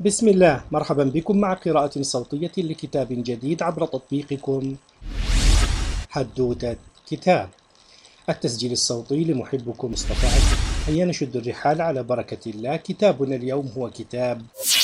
بسم الله، مرحبا بكم مع قراءة صوتية لكتاب جديد عبر تطبيقكم حدوتة كتاب. التسجيل الصوتي لمحبكم مصطفى عبد. هيا نشد الرحال على بركة الله. كتابنا اليوم هو كتاب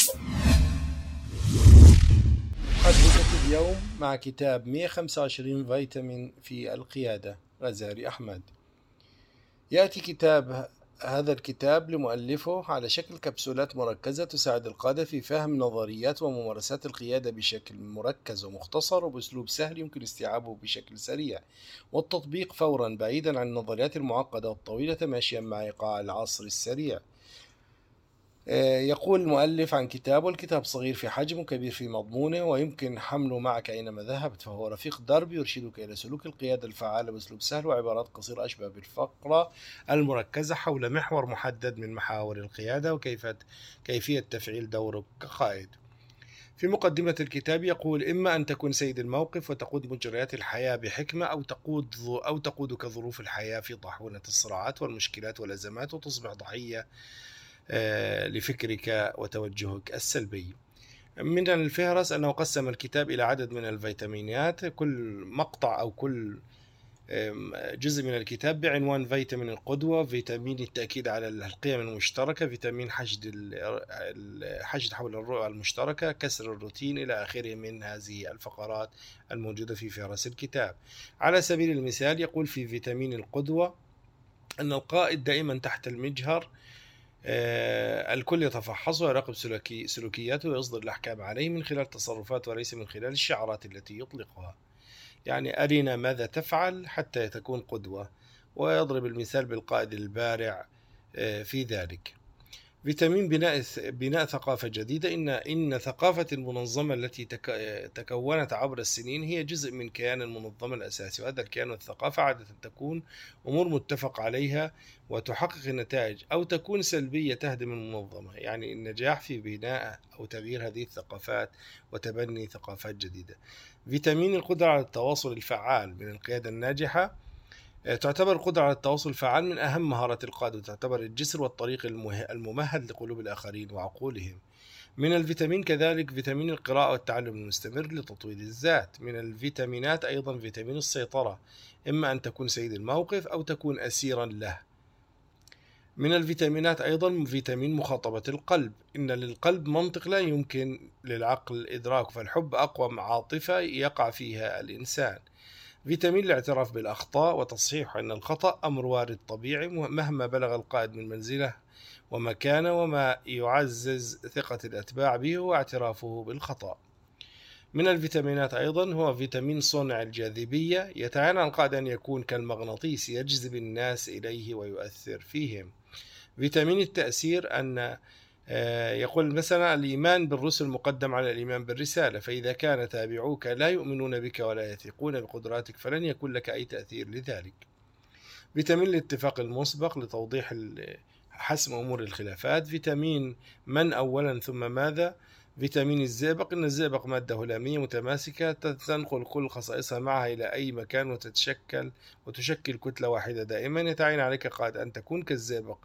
حدوتة اليوم مع كتاب 125 فيتامين في القيادة، غزالي أحمد. يأتي هذا الكتاب لمؤلفه على شكل كبسولات مركزة تساعد القادة في فهم نظريات وممارسات القيادة بشكل مركز ومختصر وبأسلوب سهل يمكن استيعابه بشكل سريع والتطبيق فورا، بعيدا عن النظريات المعقدة والطويلة تماشيا مع إيقاع العصر السريع. يقول المؤلف عن كتابه: الكتاب صغير في حجمه، كبير في مضمونه، ويمكن حمله معك أينما ذهبت، فهو رفيق درب يرشدك إلى سلوك القيادة الفعالة بأسلوب سهل وعبارات قصيرة أشبه بالفقرة المركزة حول محور محدد من محاور القيادة وكيفية تفعيل دورك كقائد. في مقدمة الكتاب يقول: إما أن تكون سيد الموقف وتقود مجريات الحياة بحكمة، أو تقودك ظروف الحياة في طاحونة الصراعات والمشكلات والأزمات وتصبح ضحية لفكرك وتوجهك السلبي. من الفهرس أنه قسم الكتاب إلى عدد من الفيتامينات، كل مقطع أو كل جزء من الكتاب بعنوان: فيتامين القدوة، فيتامين التأكيد على القيم المشتركة، فيتامين حشد حول الرؤى المشتركة، كسر الروتين، إلى آخره من هذه الفقرات الموجودة في فهرس الكتاب. على سبيل المثال يقول في فيتامين القدوة أن القائد دائما تحت المجهر، الكل يتفحص ويراقب سلوكياته ويصدر الأحكام عليه من خلال تصرفات وليس من خلال الشعارات التي يطلقها. يعني أرنا ماذا تفعل حتى تكون قدوة، ويضرب المثال بالقائد البارع في ذلك. فيتامين بناء ثقافة جديدة. إن ثقافة المنظمة التي تكونت عبر السنين هي جزء من كيان المنظمة الأساسي، وهذا الكيان والثقافة عادة تكون أمور متفق عليها وتحقق النتائج، أو تكون سلبية تهدم المنظمة. يعني النجاح في بناء أو تغيير هذه الثقافات وتبني ثقافات جديدة. فيتامين القدرة على التواصل الفعال. من القيادة الناجحة تعتبر القدرة على التواصل الفعال من أهم مهارات القادة، وتعتبر الجسر والطريق الممهد لقلوب الآخرين وعقولهم. من الفيتامين كذلك فيتامين القراءة والتعلم المستمر لتطوير الذات. من الفيتامينات أيضا فيتامين السيطرة، إما أن تكون سيد الموقف أو تكون أسيرا له. من الفيتامينات أيضا فيتامين مخاطبة القلب. إن للقلب منطق لا يمكن للعقل إدراكه، فالحب أقوى عاطفة يقع فيها الإنسان. فيتامين الاعتراف بالأخطاء وتصحيح أن الخطأ أمر وارد طبيعي مهما بلغ القائد من منزله ومكانه، وما يعزز ثقة الأتباع به هو اعترافه بالخطأ. من الفيتامينات أيضا هو فيتامين صنع الجاذبية. يتعين على القائد أن يكون كالمغناطيس يجذب الناس إليه ويؤثر فيهم. فيتامين التأثير. أن يقول مثلا: الإيمان بالرسل مقدم على الإيمان بالرسالة، فإذا كان تابعوك لا يؤمنون بك ولا يثقون بقدراتك فلن يكون لك أي تأثير لذلك. فيتامين الاتفاق المسبق لتوضيح حسم أمور الخلافات. فيتامين من أولا ثم ماذا. فيتامين الزئبق. إن الزئبق مادة هلامية متماسكة تنقل كل خصائصها معها إلى أي مكان وتشكل كتلة واحدة دائما. يتعين عليك قائد أن تكون كالزئبق،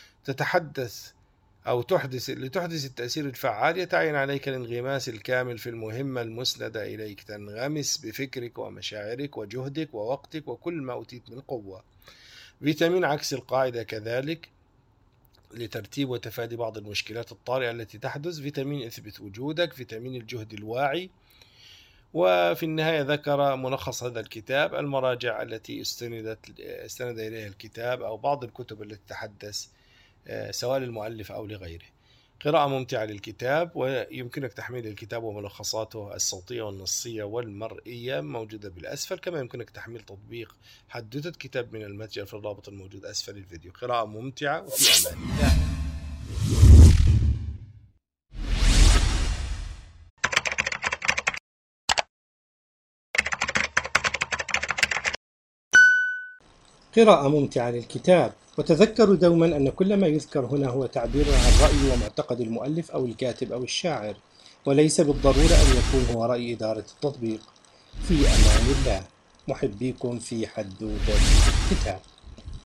لتحدث التأثير الفعال. يتعين عليك الانغماس الكامل في المهمة المسندة إليك، تنغمس بفكرك ومشاعرك وجهدك ووقتك وكل ما أوتيت من قوة. فيتامين عكس القاعدة كذلك لترتيب وتفادي بعض المشكلات الطارئة التي تحدث. فيتامين اثبت وجودك. فيتامين الجهد الواعي. وفي النهاية ذكر ملخص هذا الكتاب المراجع التي استند إليها الكتاب أو بعض الكتب التي تحدث سواء للمؤلف أو لغيره. قراءة ممتعة للكتاب، ويمكنك تحميل الكتاب وملخصاته الصوتية والنصية والمرئية موجودة بالأسفل، كما يمكنك تحميل تطبيق حدوتة كتاب من المتجر في الرابط الموجود أسفل الفيديو. قراءة ممتعة، وفي أمان الله. قراءة ممتعة للكتاب. وتذكروا دوما أن كل ما يذكر هنا هو تعبير عن رأي ومعتقد المؤلف أو الكاتب أو الشاعر، وليس بالضرورة أن يكون هو رأي إدارة التطبيق. في أمان الله. محبيكم في حدوتة كتاب.